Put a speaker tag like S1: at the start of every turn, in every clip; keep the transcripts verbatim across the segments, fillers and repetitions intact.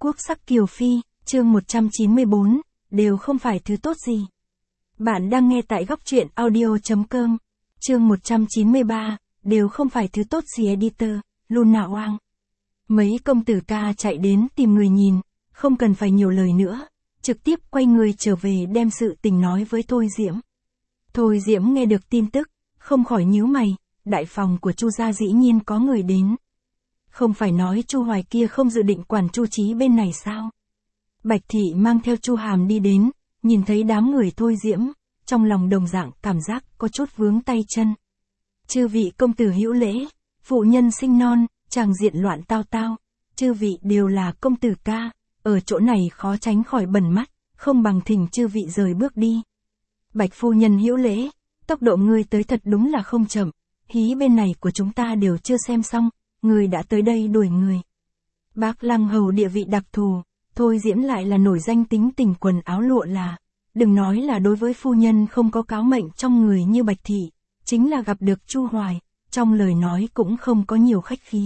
S1: quốc sắc kiều phi, chương một trăm chín mươi bốn, đều không phải thứ tốt gì. Bạn đang nghe tại góc truyện audio.com, chương một trăm chín mươi ba, đều không phải thứ tốt gì editor, Luna Wang. Mấy công tử ca chạy đến tìm người nhìn, không cần phải nhiều lời nữa, trực tiếp quay người trở về đem sự tình nói với Thôi Diễm. Thôi Diễm nghe được tin tức, không khỏi nhíu mày, đại phòng của Chu gia dĩ nhiên có người đến. Không phải nói Chu Hoài kia không dự định quản Chu Chí bên này sao? Bạch Thị mang theo Chu Hàm đi đến, nhìn thấy đám người Thôi Diễm, trong lòng đồng dạng cảm giác có chút vướng tay chân. Chư vị công tử hữu lễ, phụ nhân sinh non, chàng diện loạn tao tao, chư vị đều là công tử ca, ở chỗ này khó tránh khỏi bẩn mắt, không bằng thỉnh chư vị rời bước đi. Bạch phu nhân hữu lễ, tốc độ ngươi tới thật đúng là không chậm, hí bên này của chúng ta đều chưa xem xong, người đã tới đây đuổi người. Bác Lăng Hầu địa vị đặc thù, Thôi Diễm lại là nổi danh tính tình quần áo lụa là, đừng nói là đối với phu nhân không có cáo mệnh trong người như Bạch Thị, chính là gặp được Chu Hoài, trong lời nói cũng không có nhiều khách khí.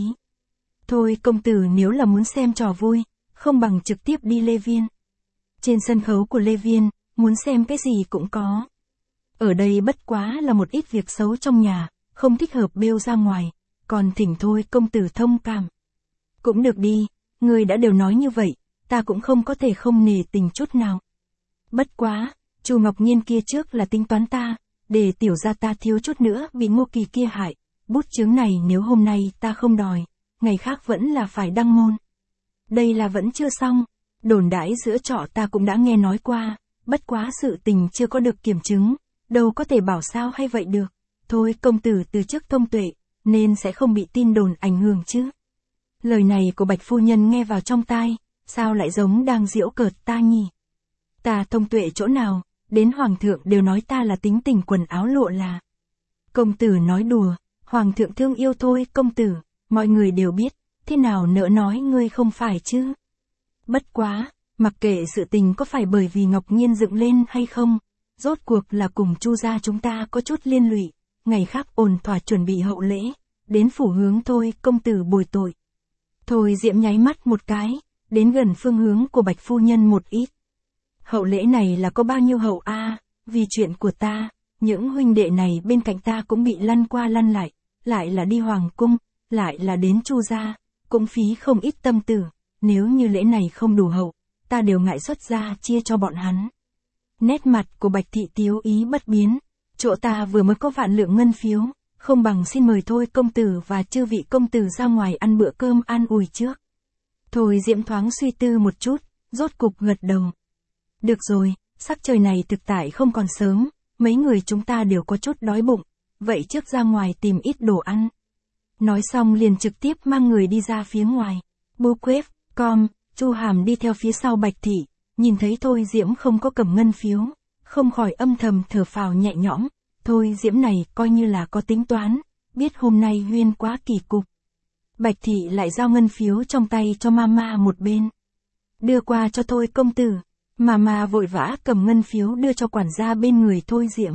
S1: Thôi công tử nếu là muốn xem trò vui, không bằng trực tiếp đi Lê Viên. Trên sân khấu của Lê Viên, muốn xem cái gì cũng có. Ở đây bất quá là một ít việc xấu trong nhà, không thích hợp bêu ra ngoài, còn thỉnh Thôi công tử thông cảm. Cũng được đi, người đã đều nói như vậy, ta cũng không có thể không nề tình chút nào. Bất quá, Chu Ngọc Nhiên kia trước là tính toán ta, để tiểu gia ta thiếu chút nữa bị Ngô Kỳ kia hại, bút chướng này nếu hôm nay ta không đòi, ngày khác vẫn là phải đăng môn. Đây là vẫn chưa xong, đồn đãi giữa trọ ta cũng đã nghe nói qua, bất quá sự tình chưa có được kiểm chứng, đâu có thể bảo sao hay vậy được. Thôi công tử từ trước thông tuệ, nên sẽ không bị tin đồn ảnh hưởng chứ. Lời này của Bạch phu nhân nghe vào trong tai, sao lại giống đang giễu cợt ta nhỉ? Ta thông tuệ chỗ nào, đến hoàng thượng đều nói ta là tính tình quần áo lụa là. Công tử nói đùa, hoàng thượng thương yêu Thôi công tử, mọi người đều biết, thế nào nỡ nói ngươi không phải chứ. Bất quá, mặc kệ sự tình có phải bởi vì Ngọc Nhiên dựng lên hay không, rốt cuộc là cùng Chu gia chúng ta có chút liên lụy, ngày khác ổn thỏa chuẩn bị hậu lễ, đến phủ hướng Thôi công tử bồi tội. Thôi Diễm nháy mắt một cái, đến gần phương hướng của Bạch phu nhân một ít. Hậu lễ này là có bao nhiêu hậu a? À, vì chuyện của ta, những huynh đệ này bên cạnh ta cũng bị lăn qua lăn lại, lại là đi hoàng cung, lại là đến Chu gia, cũng phí không ít tâm tư, nếu như lễ này không đủ hậu, ta đều ngại xuất ra chia cho bọn hắn. Nét mặt của Bạch Thị tiếu ý bất biến, chỗ ta vừa mới có vạn lượng ngân phiếu, không bằng xin mời Thôi công tử và chư vị công tử ra ngoài ăn bữa cơm an ủi trước. Thôi Diễm thoáng suy tư một chút, rốt cục gật đầu. Được rồi, sắc trời này thực tại không còn sớm, mấy người chúng ta đều có chút đói bụng, vậy trước ra ngoài tìm ít đồ ăn. Nói xong liền trực tiếp mang người đi ra phía ngoài. Bưu Quếp, Com, Chu Hàm đi theo phía sau Bạch Thị, nhìn thấy Thôi Diễm không có cầm ngân phiếu, không khỏi âm thầm thở phào nhẹ nhõm. Thôi Diễm này coi như là có tính toán, biết hôm nay huyên quá kỳ cục. Bạch Thị lại giao ngân phiếu trong tay cho Mama một bên. Đưa qua cho Thôi công tử, Mama vội vã cầm ngân phiếu đưa cho quản gia bên người Thôi Diễm.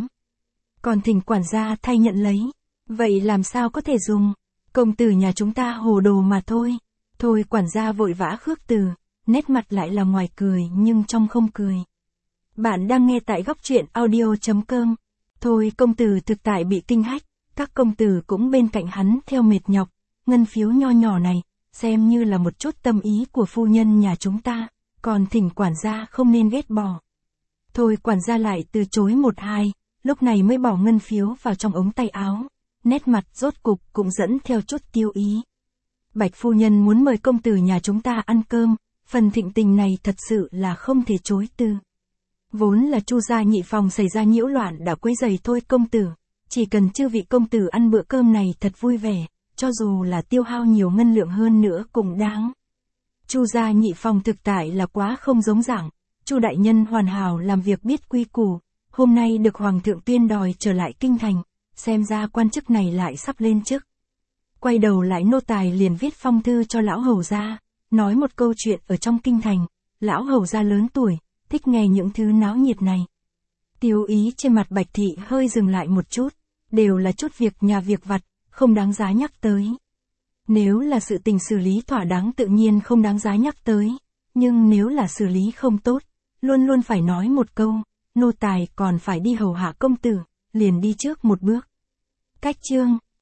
S1: Còn thỉnh quản gia thay nhận lấy, vậy làm sao có thể dùng, công tử nhà chúng ta hồ đồ mà thôi. Thôi quản gia vội vã khước từ, nét mặt lại là ngoài cười nhưng trong không cười. Bạn đang nghe tại góc truyện audio.com. Thôi công tử thực tại bị kinh hách, các công tử cũng bên cạnh hắn theo mệt nhọc, ngân phiếu nho nhỏ này, xem như là một chút tâm ý của phu nhân nhà chúng ta, còn thỉnh quản gia không nên ghét bỏ. Thôi quản gia lại từ chối một hai, lúc này mới bỏ ngân phiếu vào trong ống tay áo, nét mặt rốt cục cũng dẫn theo chút tiêu ý. Bạch phu nhân muốn mời công tử nhà chúng ta ăn cơm, phần thịnh tình này thật sự là không thể chối từ. Vốn là Chu gia nhị phòng xảy ra nhiễu loạn đã quấy rầy Thôi công tử, chỉ cần chư vị công tử ăn bữa cơm này thật vui vẻ, cho dù là tiêu hao nhiều ngân lượng hơn nữa cũng đáng. Chu gia nhị phòng thực tại là quá không giống dạng, Chu đại nhân hoàn hảo làm việc biết quy củ, hôm nay được hoàng thượng tuyên đòi trở lại kinh thành, xem ra quan chức này lại sắp lên chức. Quay đầu lại nô tài liền viết phong thư cho lão hầu gia, nói một câu chuyện ở trong kinh thành, lão hầu gia lớn tuổi, thích nghe những thứ náo nhiệt này. Tiêu ý trên mặt Bạch Thị hơi dừng lại một chút, đều là chút việc nhà việc vặt, không đáng giá nhắc tới. Nếu là sự tình xử lý thỏa đáng tự nhiên không đáng giá nhắc tới, Nhưng nếu là xử lý không tốt, luôn luôn phải nói một câu, nô tài còn phải đi hầu hạ công tử, liền đi trước một bước. Cách chương